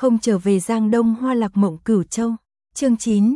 Không trở về Giang Đông Hoa Lạc Mộng Cửu Châu. Chương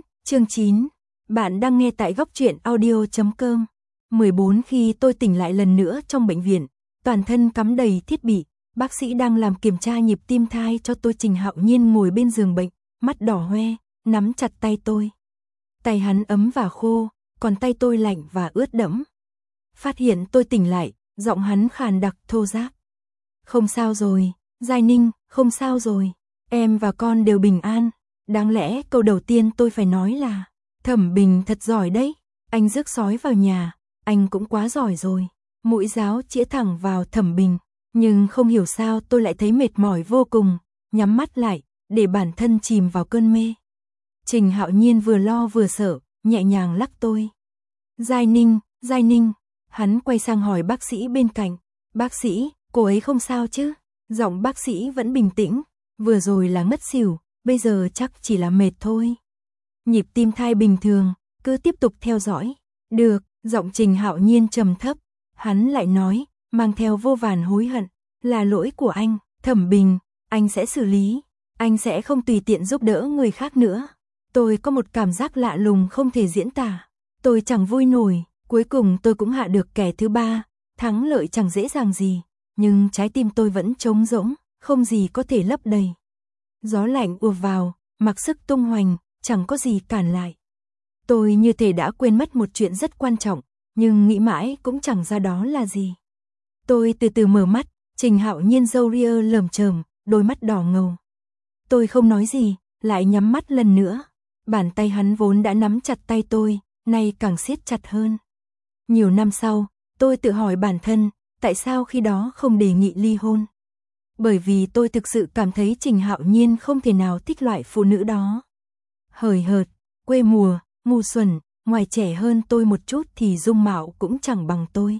9. Bạn đang nghe tại góc truyện audio.com. 14 Khi tôi tỉnh lại lần nữa trong bệnh viện, toàn thân cắm đầy thiết bị, bác sĩ đang làm kiểm tra nhịp tim thai cho tôi. Trình Hạo Nhiên ngồi bên giường bệnh, mắt đỏ hoe, nắm chặt tay tôi. Tay hắn ấm và khô, còn tay tôi lạnh và ướt đẫm. Phát hiện tôi tỉnh lại, giọng hắn khàn đặc thô ráp. Không sao rồi, Giai Ninh, không sao rồi. Em và con đều bình an. Đáng lẽ câu đầu tiên tôi phải nói là Thẩm Bình thật giỏi đấy. Anh rước sói vào nhà, anh cũng quá giỏi rồi. Mũi giáo chĩa thẳng vào Thẩm Bình. Nhưng không hiểu sao tôi lại thấy mệt mỏi vô cùng, nhắm mắt lại, để bản thân chìm vào cơn mê. Trình Hạo Nhiên vừa lo vừa sợ, nhẹ nhàng lắc tôi. Giai Ninh. Hắn quay sang hỏi bác sĩ bên cạnh. Bác sĩ, cô ấy không sao chứ? Giọng bác sĩ vẫn bình tĩnh. Vừa rồi là ngất xỉu, bây giờ chắc chỉ là mệt thôi. Nhịp tim thai bình thường, cứ tiếp tục theo dõi. Được, giọng Trình Hạo Nhiên trầm thấp. Hắn lại nói, mang theo vô vàn hối hận. Là lỗi của anh, Thẩm Bình, anh sẽ xử lý. Anh sẽ không tùy tiện giúp đỡ người khác nữa. Tôi có một cảm giác lạ lùng không thể diễn tả. Tôi chẳng vui nổi, cuối cùng tôi cũng hạ được kẻ thứ ba. Thắng lợi chẳng dễ dàng gì, nhưng trái tim tôi vẫn trống rỗng, không gì có thể lấp đầy. Gió lạnh ùa vào, mặc sức tung hoành, chẳng có gì cản lại. Tôi như thể đã quên mất một chuyện rất quan trọng, nhưng nghĩ mãi cũng chẳng ra đó là gì. Tôi từ từ mở mắt, Trình Hạo Nhiên râu ria lởm chởm, đôi mắt đỏ ngầu. Tôi không nói gì, lại nhắm mắt lần nữa. Bàn tay hắn vốn đã nắm chặt tay tôi, nay càng siết chặt hơn. Nhiều năm sau, tôi tự hỏi bản thân, tại sao khi đó không đề nghị ly hôn? Bởi vì tôi thực sự cảm thấy Trình Hạo Nhiên không thể nào thích loại phụ nữ đó. Hời hợt, quê mùa, ngu xuẩn, ngoài trẻ hơn tôi một chút thì dung mạo cũng chẳng bằng tôi.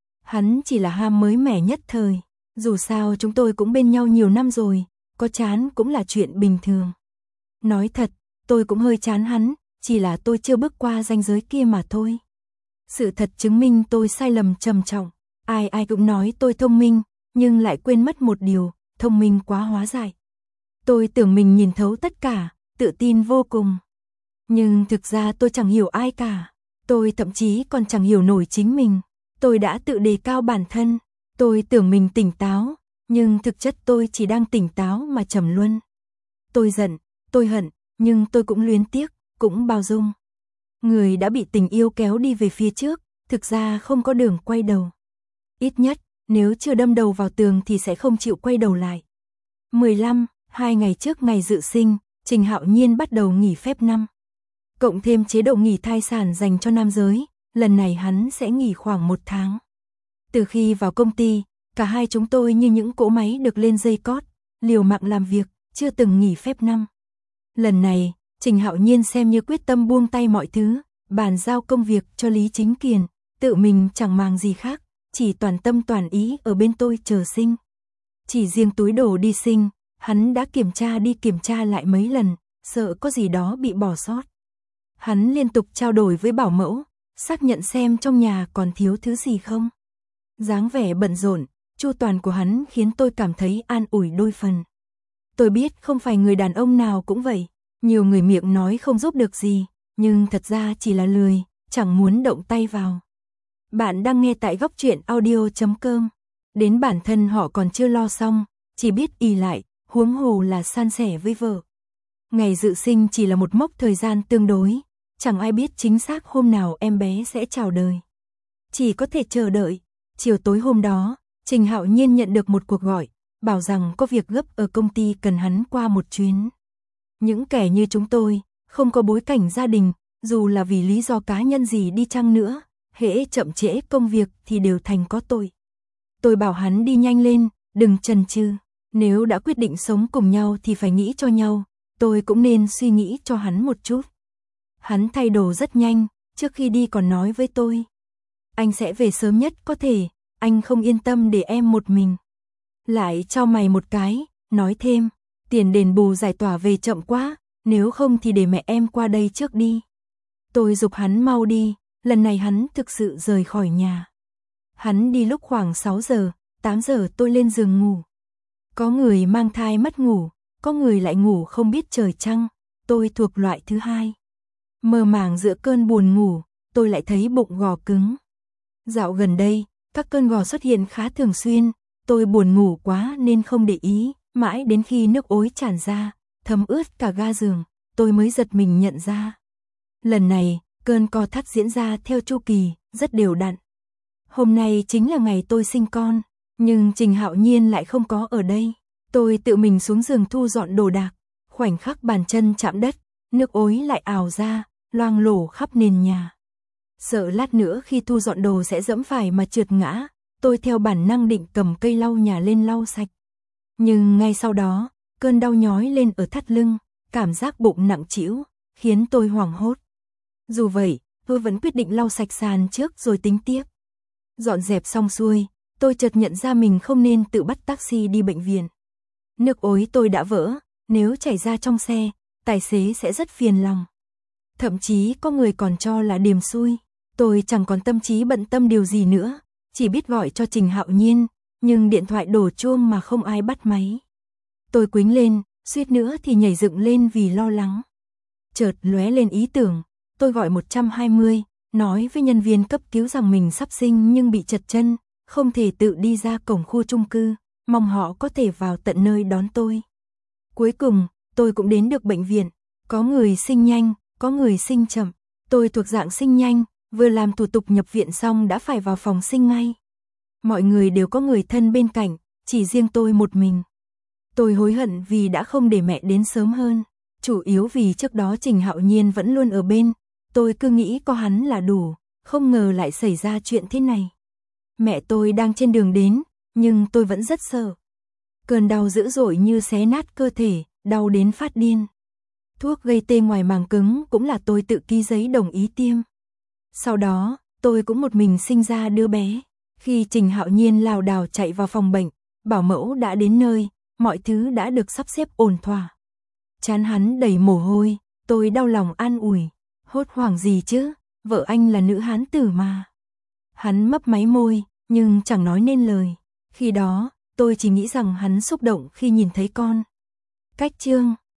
Hắn chỉ là ham mới mẻ nhất thời, dù sao chúng tôi cũng bên nhau nhiều năm rồi, có chán cũng là chuyện bình thường. Nói thật, tôi cũng hơi chán hắn, chỉ là tôi chưa bước qua ranh giới kia mà thôi. Sự thật chứng minh tôi sai lầm trầm trọng, ai cũng nói tôi thông minh, nhưng lại quên mất một điều, thông minh quá hóa dại. Tôi tưởng mình nhìn thấu tất cả, tự tin vô cùng. Nhưng thực ra tôi chẳng hiểu ai cả, tôi thậm chí còn chẳng hiểu nổi chính mình. Tôi đã tự đề cao bản thân, tôi tưởng mình tỉnh táo, nhưng thực chất tôi chỉ đang tỉnh táo mà trầm luân. Tôi giận, tôi hận, nhưng tôi cũng luyến tiếc, cũng bao dung. Người đã bị tình yêu kéo đi về phía trước, thực ra không có đường quay đầu. Ít nhất, nếu chưa đâm đầu vào tường thì sẽ không chịu quay đầu lại. 2 ngày trước ngày dự sinh, Trình Hạo Nhiên bắt đầu nghỉ phép năm. Cộng thêm chế độ nghỉ thai sản dành cho nam giới, lần này hắn sẽ nghỉ khoảng 1 tháng. Từ khi vào công ty, cả hai chúng tôi như những cỗ máy được lên dây cót, liều mạng làm việc, chưa từng nghỉ phép năm. Lần này, Trình Hạo Nhiên xem như quyết tâm buông tay mọi thứ, bàn giao công việc cho Lý Chính Kiền, tự mình chẳng màng gì khác, chỉ toàn tâm toàn ý ở bên tôi chờ sinh. Chỉ riêng túi đồ đi sinh, hắn đã kiểm tra đi kiểm tra lại mấy lần, sợ có gì đó bị bỏ sót. Hắn liên tục trao đổi với bảo mẫu, xác nhận xem trong nhà còn thiếu thứ gì không. Dáng vẻ bận rộn, chu toàn của hắn khiến tôi cảm thấy an ủi đôi phần. Tôi biết không phải người đàn ông nào cũng vậy, nhiều người miệng nói không giúp được gì, nhưng thật ra chỉ là lười, chẳng muốn động tay vào. Bạn đang nghe tại góc truyện audio.com. Đến bản thân họ còn chưa lo xong, chỉ biết ì lại, huống hồ là san sẻ với vợ. Ngày dự sinh chỉ là một mốc thời gian tương đối, chẳng ai biết chính xác hôm nào em bé sẽ chào đời. Chỉ có thể chờ đợi. Chiều tối hôm đó, Trình Hạo Nhiên nhận được một cuộc gọi, bảo rằng có việc gấp ở công ty cần hắn qua một chuyến. Những kẻ như chúng tôi, không có bối cảnh gia đình, dù là vì lý do cá nhân gì đi chăng nữa, hễ chậm trễ công việc thì đều thành có tội. Tôi bảo hắn đi nhanh lên, đừng chần chừ, nếu đã quyết định sống cùng nhau thì phải nghĩ cho nhau, tôi cũng nên suy nghĩ cho hắn một chút. Hắn thay đồ rất nhanh, trước khi đi còn nói với tôi. Anh sẽ về sớm nhất có thể, anh không yên tâm để em một mình. Lại chau mày một cái, nói thêm, tiền đền bù giải tỏa về chậm quá, nếu không thì để mẹ em qua đây trước đi. Tôi giục hắn mau đi, lần này hắn thực sự rời khỏi nhà. Hắn đi lúc khoảng 6 giờ, 8 giờ tôi lên giường ngủ. Có người mang thai mất ngủ, có người lại ngủ không biết trời trăng, tôi thuộc loại thứ hai. Mơ màng giữa cơn buồn ngủ, tôi lại thấy bụng gò cứng. Dạo gần đây, các cơn gò xuất hiện khá thường xuyên, tôi buồn ngủ quá nên không để ý, mãi đến khi nước ối tràn ra, thấm ướt cả ga giường, tôi mới giật mình nhận ra. Lần này, cơn co thắt diễn ra theo chu kỳ, rất đều đặn. Hôm nay chính là ngày tôi sinh con, nhưng Trình Hạo Nhiên lại không có ở đây. Tôi tự mình xuống giường thu dọn đồ đạc, khoảnh khắc bàn chân chạm đất, nước ối lại ào ra, loang lổ khắp nền nhà. Sợ lát nữa khi thu dọn đồ sẽ dẫm phải mà trượt ngã, tôi theo bản năng định cầm cây lau nhà lên lau sạch. Nhưng ngay sau đó, cơn đau nhói lên ở thắt lưng, cảm giác bụng nặng trĩu, khiến tôi hoảng hốt. Dù vậy, tôi vẫn quyết định lau sạch sàn trước rồi tính tiếp. Dọn dẹp xong xuôi, tôi chợt nhận ra mình không nên tự bắt taxi đi bệnh viện. Nước ối tôi đã vỡ, nếu chảy ra trong xe, tài xế sẽ rất phiền lòng. Thậm chí có người còn cho là điềm xui. Tôi chẳng còn tâm trí bận tâm điều gì nữa, chỉ biết gọi cho Trình Hạo Nhiên, nhưng điện thoại đổ chuông mà không ai bắt máy. Tôi quĩnh lên, suýt nữa thì nhảy dựng lên vì lo lắng. Chợt lóe lên ý tưởng, tôi gọi 120, nói với nhân viên cấp cứu rằng mình sắp sinh nhưng bị trật chân, không thể tự đi ra cổng khu chung cư, mong họ có thể vào tận nơi đón tôi. Cuối cùng, tôi cũng đến được bệnh viện, có người sinh nhanh, có người sinh chậm, tôi thuộc dạng sinh nhanh, vừa làm thủ tục nhập viện xong đã phải vào phòng sinh ngay. Mọi người đều có người thân bên cạnh, chỉ riêng tôi một mình. Tôi hối hận vì đã không để mẹ đến sớm hơn, chủ yếu vì trước đó Trình Hạo Nhiên vẫn luôn ở bên, tôi cứ nghĩ có hắn là đủ, không ngờ lại xảy ra chuyện thế này. Mẹ tôi đang trên đường đến, nhưng tôi vẫn rất sợ. Cơn đau dữ dội như xé nát cơ thể, đau đến phát điên. Thuốc gây tê ngoài màng cứng cũng là tôi tự ký giấy đồng ý tiêm. Sau đó, tôi cũng một mình sinh ra đứa bé. Khi Trình Hạo Nhiên lảo đảo chạy vào phòng bệnh, bảo mẫu đã đến nơi, mọi thứ đã được sắp xếp ổn thỏa. Trán hắn đầy mồ hôi, tôi đau lòng an ủi. Hốt hoảng gì chứ, vợ anh là nữ hán tử mà. Hắn mấp máy môi, nhưng chẳng nói nên lời. Khi đó, tôi chỉ nghĩ rằng hắn xúc động khi nhìn thấy con. Cách chương